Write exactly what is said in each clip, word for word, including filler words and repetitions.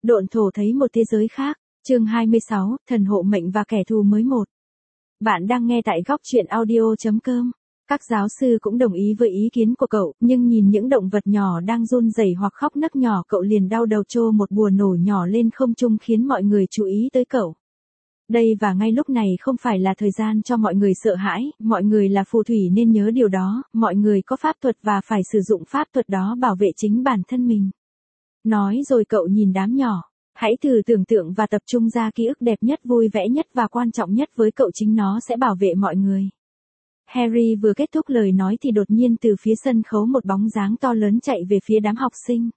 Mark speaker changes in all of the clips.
Speaker 1: Độn thổ thấy một thế giới khác. Chương hai mươi sáu, thần hộ mệnh và kẻ thù mới một. Bạn đang nghe tại góc truyện audio chấm com. Các giáo sư cũng đồng ý với ý kiến của cậu, nhưng nhìn những động vật nhỏ đang run rẩy hoặc khóc nấc nhỏ, cậu liền đau đầu trô một bùa nổ nhỏ lên không trung khiến mọi người chú ý tới cậu. Đây và ngay lúc này không phải là thời gian cho mọi người sợ hãi, mọi người là phù thủy nên nhớ điều đó, mọi người có pháp thuật và phải sử dụng pháp thuật đó bảo vệ chính bản thân mình. Nói rồi cậu nhìn đám nhỏ. Hãy thử tưởng tượng và tập trung ra ký ức đẹp nhất, vui vẻ nhất và quan trọng nhất với cậu, chính nó sẽ bảo vệ mọi người. Harry vừa kết thúc lời nói thì đột nhiên từ phía sân khấu một bóng dáng to lớn chạy về phía đám học sinh.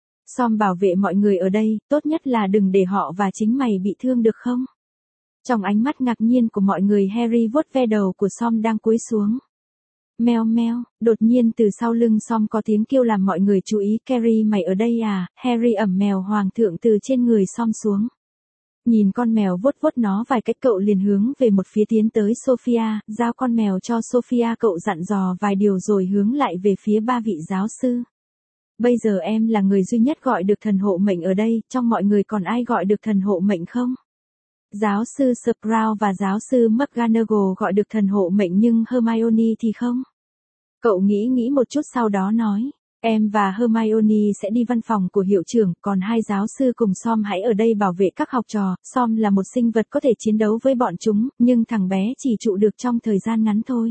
Speaker 1: Tom bảo vệ mọi người ở đây, tốt nhất là đừng để họ và chính mày bị thương được không? Trong ánh mắt ngạc nhiên của mọi người, Harry vuốt ve đầu của Tom đang cúi xuống. Meo meo, đột nhiên từ sau lưng Tom có tiếng kêu làm mọi người chú ý. Carrie, mày ở đây à? Harry ẩm mèo hoàng thượng từ trên người Tom xuống. Nhìn con mèo vuốt vuốt nó vài cách, cậu liền hướng về một phía tiến tới Sophia, giao con mèo cho Sophia, cậu dặn dò vài điều rồi hướng lại về phía ba vị giáo sư. Bây giờ em là người duy nhất gọi được thần hộ mệnh ở đây, trong mọi người còn ai gọi được thần hộ mệnh không? Giáo sư Sprout và giáo sư McGonagall gọi được thần hộ mệnh nhưng Hermione thì không. Cậu nghĩ nghĩ một chút sau đó nói, em và Hermione sẽ đi văn phòng của hiệu trưởng, còn hai giáo sư cùng Tom hãy ở đây bảo vệ các học trò. Tom là một sinh vật có thể chiến đấu với bọn chúng, nhưng thằng bé chỉ trụ được trong thời gian ngắn thôi.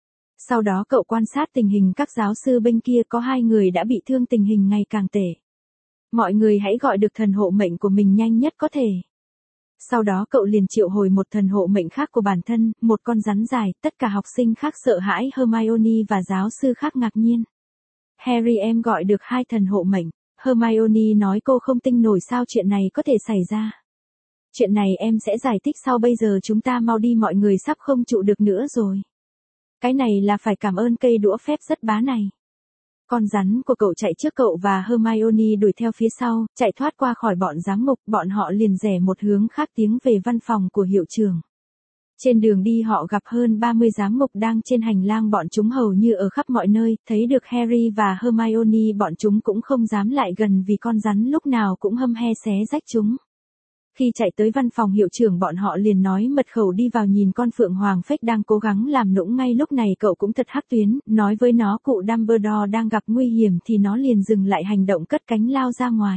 Speaker 1: Sau đó cậu quan sát tình hình các giáo sư bên kia, có hai người đã bị thương, tình hình ngày càng tệ. Mọi người hãy gọi được thần hộ mệnh của mình nhanh nhất có thể. Sau đó cậu liền triệu hồi một thần hộ mệnh khác của bản thân, một con rắn dài. Tất cả học sinh khác sợ hãi, Hermione và giáo sư khác ngạc nhiên. Harry, em gọi được hai thần hộ mệnh. Hermione nói cô không tin nổi sao chuyện này có thể xảy ra. Chuyện này em sẽ giải thích sau, bây giờ chúng ta mau đi, mọi người sắp không trụ được nữa rồi. Cái này là phải cảm ơn cây đũa phép rất bá này. Con rắn của cậu chạy trước cậu và Hermione đuổi theo phía sau, chạy thoát qua khỏi bọn giám ngục, bọn họ liền rẽ một hướng khác tiến về văn phòng của hiệu trưởng. Trên đường đi họ gặp hơn ba mươi giám ngục đang trên hành lang, bọn chúng hầu như ở khắp mọi nơi, thấy được Harry và Hermione bọn chúng cũng không dám lại gần vì con rắn lúc nào cũng hâm he xé rách chúng. Khi chạy tới văn phòng hiệu trưởng, bọn họ liền nói mật khẩu đi vào, nhìn con phượng hoàng phách đang cố gắng làm nũng. Ngay lúc này cậu cũng thật hắc tuyến, nói với nó cụ Dumbledore đang gặp nguy hiểm thì nó liền dừng lại hành động, cất cánh lao ra ngoài.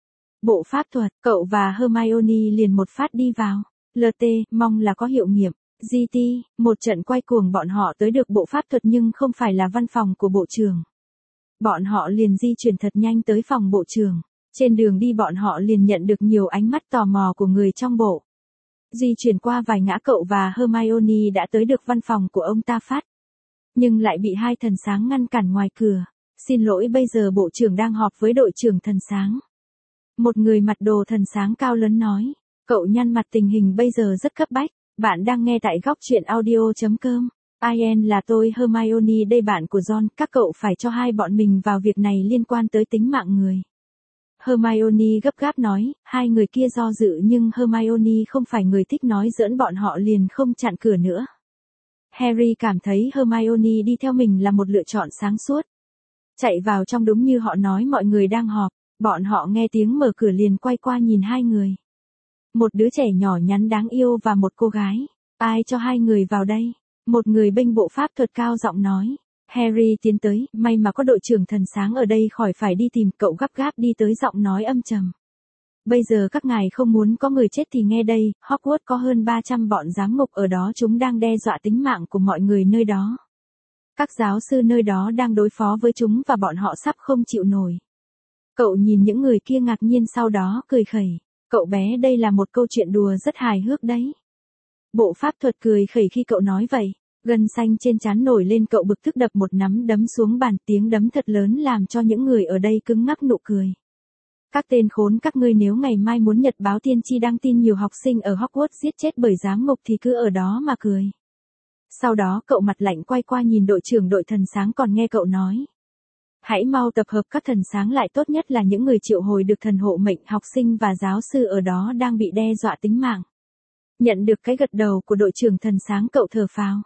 Speaker 1: Bộ pháp thuật, cậu và Hermione liền một phát đi vào. lờ tê, mong là có hiệu nghiệm. giê tê, một trận quay cuồng, bọn họ tới được bộ pháp thuật nhưng không phải là văn phòng của bộ trưởng. Bọn họ liền di chuyển thật nhanh tới phòng bộ trưởng. Trên đường đi bọn họ liền nhận được nhiều ánh mắt tò mò của người trong bộ. Di chuyển qua vài ngã, cậu và Hermione đã tới được văn phòng của ông ta phát. Nhưng lại bị hai thần sáng ngăn cản ngoài cửa. Xin lỗi, bây giờ bộ trưởng đang họp với đội trưởng thần sáng. Một người mặc đồ thần sáng cao lớn nói. Cậu nhăn mặt, tình hình bây giờ rất cấp bách. Bạn đang nghe tại góc truyện audio chấm com. Ian là tôi, Hermione đây, bạn của John, các cậu phải cho hai bọn mình vào việc này liên quan tới tính mạng người. Hermione gấp gáp nói, hai người kia do dự nhưng Hermione không phải người thích nói giỡn, bọn họ liền không chặn cửa nữa. Harry cảm thấy Hermione đi theo mình là một lựa chọn sáng suốt. Chạy vào trong đúng như họ nói, mọi người đang họp, bọn họ nghe tiếng mở cửa liền quay qua nhìn hai người. Một đứa trẻ nhỏ nhắn đáng yêu và một cô gái. Ai cho hai người vào đây? Một người bênh bộ pháp thuật cao giọng nói. Harry tiến tới, may mà có đội trưởng thần sáng ở đây, khỏi phải đi tìm. Cậu gấp gáp đi tới, giọng nói âm trầm. Bây giờ các ngài không muốn có người chết thì nghe đây, Hogwarts có hơn ba trăm bọn giám ngục ở đó, chúng đang đe dọa tính mạng của mọi người nơi đó. Các giáo sư nơi đó đang đối phó với chúng và bọn họ sắp không chịu nổi. Cậu nhìn những người kia ngạc nhiên, sau đó cười khẩy. Cậu bé, đây là một câu chuyện đùa rất hài hước đấy. Bộ pháp thuật cười khẩy khi cậu nói vậy. Gân xanh trên trán nổi lên, cậu bực tức đập một nắm đấm xuống bàn, tiếng đấm thật lớn làm cho những người ở đây cứng ngắc nụ cười. Các tên khốn các ngươi, nếu ngày mai muốn nhật báo tiên tri đăng tin nhiều học sinh ở Hogwarts giết chết bởi giám ngục thì cứ ở đó mà cười. Sau đó cậu mặt lạnh quay qua nhìn đội trưởng đội thần sáng còn nghe cậu nói. Hãy mau tập hợp các thần sáng lại, tốt nhất là những người triệu hồi được thần hộ mệnh, học sinh và giáo sư ở đó đang bị đe dọa tính mạng. Nhận được cái gật đầu của đội trưởng thần sáng, cậu thở phào.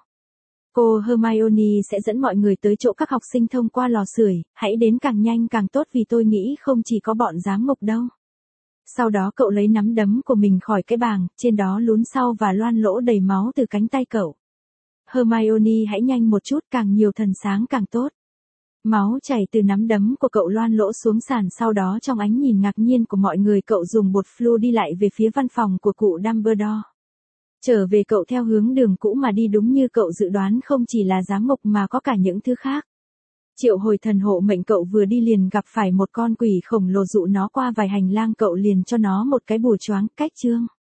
Speaker 1: Cô Hermione sẽ dẫn mọi người tới chỗ các học sinh thông qua lò sưởi, hãy đến càng nhanh càng tốt vì tôi nghĩ không chỉ có bọn giám ngục đâu. Sau đó cậu lấy nắm đấm của mình khỏi cái bàng, trên đó lún sau và loang lỗ đầy máu từ cánh tay cậu. Hermione hãy nhanh một chút, càng nhiều thần sáng càng tốt. Máu chảy từ nắm đấm của cậu loang lỗ xuống sàn, sau đó trong ánh nhìn ngạc nhiên của mọi người cậu dùng bột flu đi lại về phía văn phòng của cụ Dumbledore. Trở về cậu theo hướng đường cũ mà đi, đúng như cậu dự đoán, không chỉ là giám ngục mà có cả những thứ khác. Triệu hồi thần hộ mệnh, cậu vừa đi liền gặp phải một con quỷ khổng lồ, dụ nó qua vài hành lang, cậu liền cho nó một cái bùa choáng cách chương.